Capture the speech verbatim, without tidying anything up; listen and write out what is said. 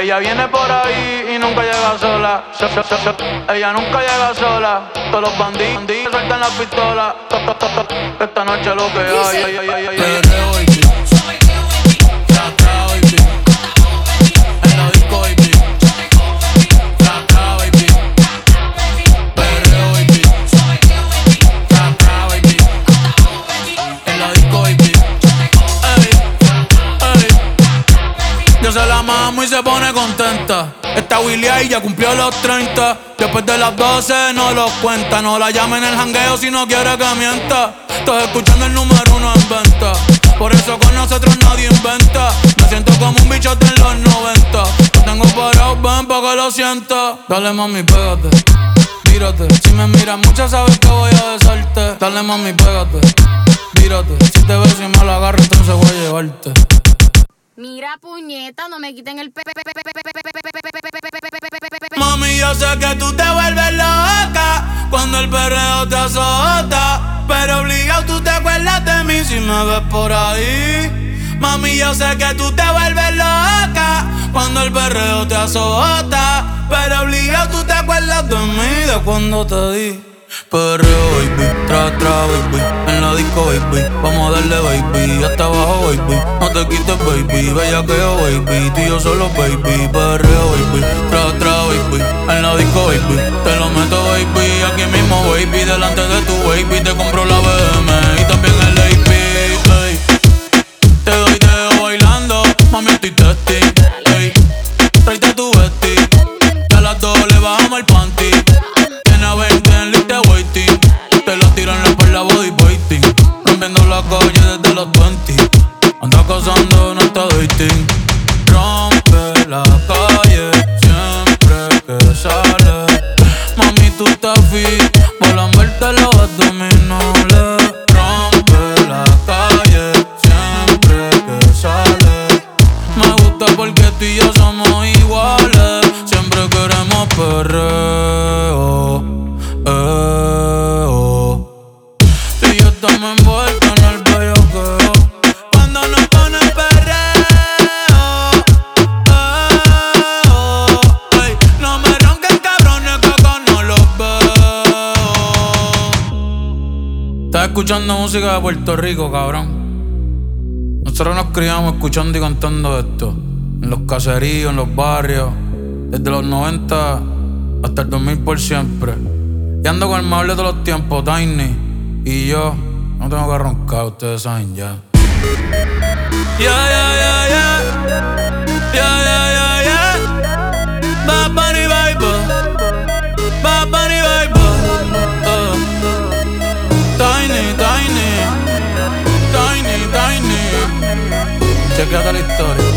Ella viene por ahí y nunca llega sola. Se, se, se, se. Ella nunca llega sola. Todos los bandidos sueltan las pistolas. Esta noche lo que hay, ay, ay, ay, ay, ay. Se la mamo y se pone contenta. Esta Willy y ya cumplió los treinta. Después de las doce no los cuenta. No la llamen en el jangueo si no quiere que mienta. Estoy escuchando el número uno en venta. Por eso con nosotros nadie inventa. Me siento como un bichote en los noventa. Lo tengo parado, ven pa' que lo sienta. Dale mami, pégate, tírate. Si me miras mucho sabes que voy a besarte. Dale mami, pégate, tírate. Si te ves y me la agarro entonces voy a llevarte. Mira, puñeta, no me quiten el pe... Mami, yo sé que tú te vuelves loca cuando el perreo te azota, pero obligado tú te acuerdas de mí si me ves por ahí. Mami, yo sé que tú te vuelves loca cuando el perreo te azota, pero obligado tú te acuerdas de mí, de cuando te di. Perreo, baby, tra, tra, baby. En la disco, baby, vamos a darle, baby. Hasta abajo, baby, no te quites, baby. Bellaqueo, baby, tú y yo solo, baby. Perreo, baby, tra, tra, baby. En la disco, baby, te lo meto, baby. Aquí mismo, baby, delante de tu baby. Te compro la B M y también el A P, ey. Te doy dedo bailando, mami, estoy testing, ey. Tráete tu vesti, que a las dos le bajamos el panty. veinte en list de waiting. Te lo tiro en la espalda body waiting. Rompiendo la calle desde los veinte. Anda cazando, no está dating. Rompe la calle siempre que sale. Mami, tú estás fit por lamberte los abdominales. Rompe la calle siempre que sale. Me gusta porque tú y yo somos iguales. Siempre queremos perreo. Eh, oh. Tú y yo estamos envueltos en el bellaqueo cuando nos ponen perreo. Eh, oh. Ey, no me ronquen cabrones que acá no los veo. Estás escuchando música de Puerto Rico, cabrón. Nosotros nos criamos escuchando y cantando esto en los caseríos, en los barrios, desde los noventa hasta el dos mil por siempre. Y ando con el mejor de todos los tiempos, Tiny. Y yo no tengo que roncar, ustedes saben ya. Ya, ya, ya, ya. Ya, ya, ya, ya. Bad Bunny Vibe. Bad Bunny Vibe. uh. Tiny, Tiny. Tiny, Tiny. Chequeate la historia.